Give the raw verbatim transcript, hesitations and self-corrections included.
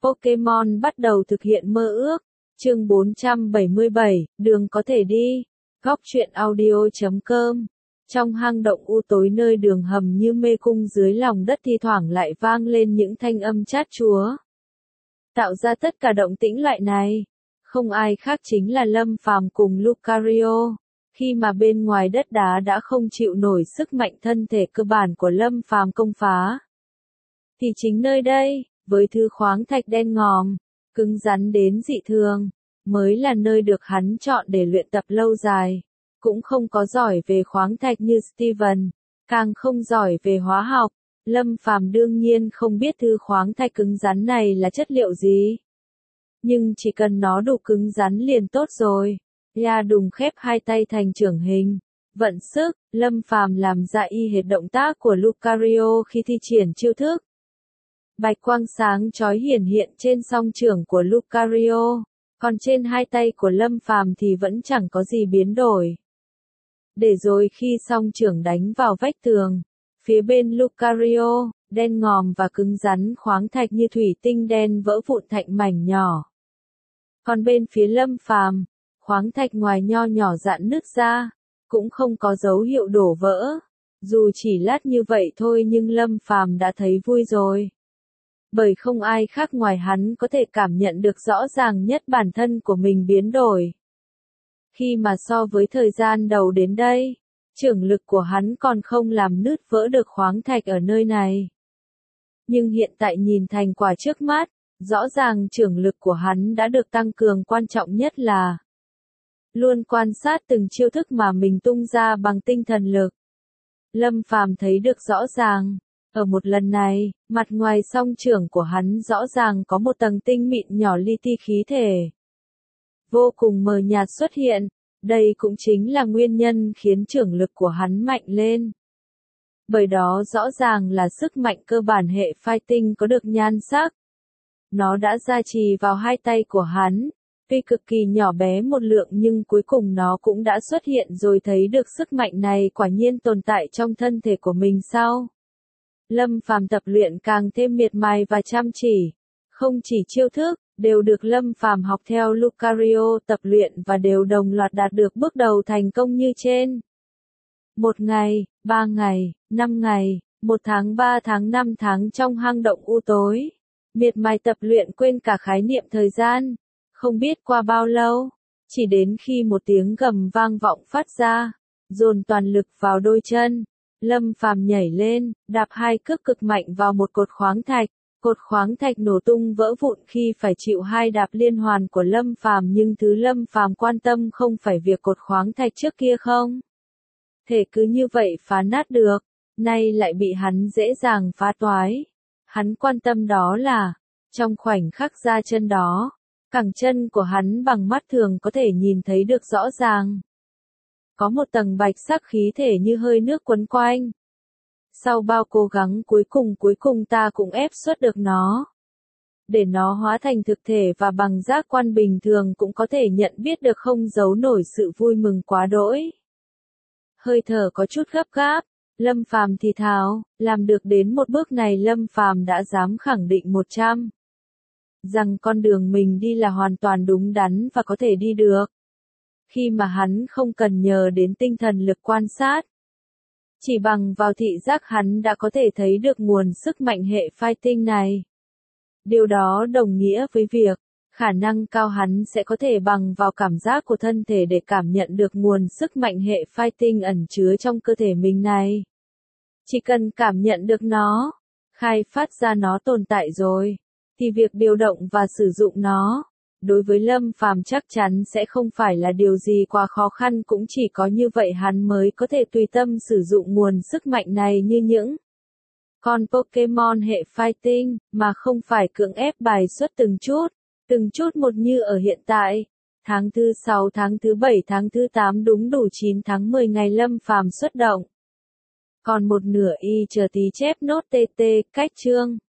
Pokemon bắt đầu thực hiện mơ ước. Chương bốn trăm bảy mươi bảy, đường có thể đi. Góc truyện audio chấm com. Trong hang động u tối nơi đường hầm như mê cung dưới lòng đất thi thoảng lại vang lên những thanh âm chát chúa. Tạo ra tất cả động tĩnh loại này, không ai khác chính là Lâm Phàm cùng Lucario. Khi mà bên ngoài đất đá đã không chịu nổi sức mạnh thân thể cơ bản của Lâm Phàm công phá, thì chính nơi đây, với thứ khoáng thạch đen ngòm, cứng rắn đến dị thường, mới là nơi được hắn chọn để luyện tập lâu dài. Cũng không có giỏi về khoáng thạch như Steven, càng không giỏi về hóa học. Lâm Phàm đương nhiên không biết thứ khoáng thạch cứng rắn này là chất liệu gì. Nhưng chỉ cần nó đủ cứng rắn liền tốt rồi. Ya đùng khép hai tay thành trưởng hình. Vận sức, Lâm Phàm làm ra y hệt động tác của Lucario khi thi triển chiêu thức. Bạch quang sáng chói hiển hiện trên song trưởng của Lucario, còn trên hai tay của Lâm Phàm thì vẫn chẳng có gì biến đổi. Để rồi khi song trưởng đánh vào vách tường, phía bên Lucario, đen ngòm và cứng rắn khoáng thạch như thủy tinh đen vỡ vụn thành mảnh nhỏ. Còn bên phía Lâm Phàm, khoáng thạch ngoài nho nhỏ rạn nứt ra, cũng không có dấu hiệu đổ vỡ. Dù chỉ lát như vậy thôi nhưng Lâm Phàm đã thấy vui rồi. Bởi không ai khác ngoài hắn có thể cảm nhận được rõ ràng nhất bản thân của mình biến đổi. Khi mà so với thời gian đầu đến đây, trưởng lực của hắn còn không làm nứt vỡ được khoáng thạch ở nơi này. Nhưng hiện tại nhìn thành quả trước mắt, rõ ràng trưởng lực của hắn đã được tăng cường, quan trọng nhất là luôn quan sát từng chiêu thức mà mình tung ra bằng tinh thần lực. Lâm Phàm thấy được rõ ràng, ở một lần này, mặt ngoài song trưởng của hắn rõ ràng có một tầng tinh mịn nhỏ li ti khí thể vô cùng mờ nhạt xuất hiện. Đây cũng chính là nguyên nhân khiến trưởng lực của hắn mạnh lên. Bởi đó rõ ràng là sức mạnh cơ bản hệ fighting có được nhan sắc. Nó đã gia trì vào hai tay của hắn, tuy cực kỳ nhỏ bé một lượng nhưng cuối cùng nó cũng đã xuất hiện rồi. Thấy được sức mạnh này quả nhiên tồn tại trong thân thể của mình sao? Lâm Phàm tập luyện càng thêm miệt mài và chăm chỉ. Không chỉ chiêu thức, đều được Lâm Phàm học theo Lucario tập luyện và đều đồng loạt đạt được bước đầu thành công như trên. Một ngày, ba ngày, năm ngày, một tháng, ba tháng, năm tháng trong hang động u tối. Miệt mài tập luyện quên cả khái niệm thời gian. Không biết qua bao lâu, chỉ đến khi một tiếng gầm vang vọng phát ra, dồn toàn lực vào đôi chân. Lâm Phàm nhảy lên, đạp hai cước cực mạnh vào một cột khoáng thạch. Cột khoáng thạch nổ tung vỡ vụn khi phải chịu hai đạp liên hoàn của Lâm Phàm, nhưng thứ Lâm Phàm quan tâm không phải việc cột khoáng thạch trước kia không thể cứ như vậy phá nát được, nay lại bị hắn dễ dàng phá toái. Hắn quan tâm đó là, trong khoảnh khắc ra chân đó, cẳng chân của hắn bằng mắt thường có thể nhìn thấy được rõ ràng. Có một tầng bạch sắc khí thể như hơi nước quấn quanh. Sau bao cố gắng cuối cùng cuối cùng ta cũng ép xuất được nó. Để nó hóa thành thực thể và bằng giác quan bình thường cũng có thể nhận biết được, không giấu nổi sự vui mừng quá đỗi. Hơi thở có chút gấp gáp, Lâm Phàm thì thào, làm được đến một bước này Lâm Phàm đã dám khẳng định một trăm rằng con đường mình đi là hoàn toàn đúng đắn và có thể đi được. Khi mà hắn không cần nhờ đến tinh thần lực quan sát, chỉ bằng vào thị giác hắn đã có thể thấy được nguồn sức mạnh hệ fighting này. Điều đó đồng nghĩa với việc, khả năng cao hắn sẽ có thể bằng vào cảm giác của thân thể để cảm nhận được nguồn sức mạnh hệ fighting ẩn chứa trong cơ thể mình này. Chỉ cần cảm nhận được nó, khai phát ra nó tồn tại rồi, thì việc điều động và sử dụng nó, đối với Lâm Phàm chắc chắn sẽ không phải là điều gì quá khó khăn. Cũng chỉ có như vậy hắn mới có thể tùy tâm sử dụng nguồn sức mạnh này như những con Pokemon hệ fighting, mà không phải cưỡng ép bài xuất từng chút, từng chút một như ở hiện tại. Tháng thứ sáu, tháng thứ bảy, tháng thứ tám, đúng đủ chín tháng mười ngày Lâm Phàm xuất động. Còn một nửa y chờ tí chép nốt tê tê, cách chương.